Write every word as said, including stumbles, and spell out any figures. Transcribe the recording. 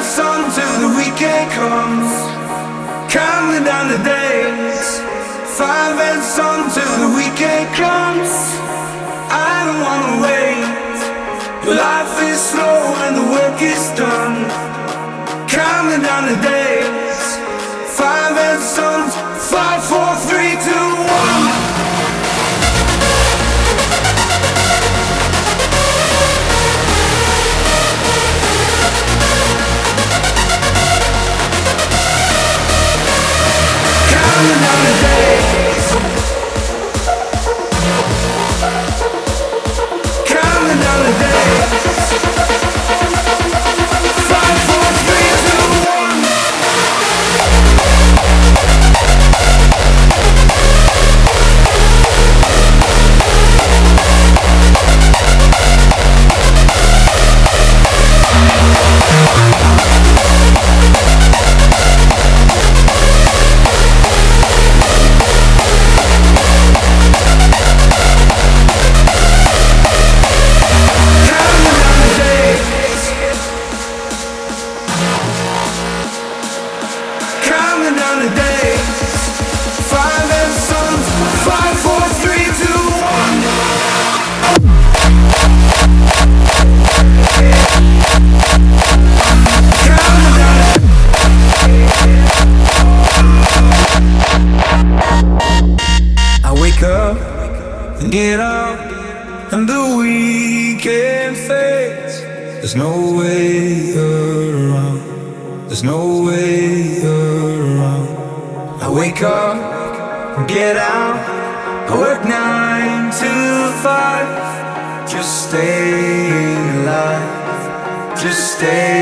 sun till the weekend comes, counting down the days. Five and sun till the weekend comes. I don't wanna wait. Life is slow and the work is done. Counting down the days. Five and suns. Five, four, three, two, one. Counting down the days. Counting down the days. Five, four, three, two, one. Counting down the days. Five and suns. Five, four, three, two, one. Counting down the I wake up and get up, and the weekend fades. There's no way around. There's no way around. I wake up and get out. I work nine to five, just staying alive, just stay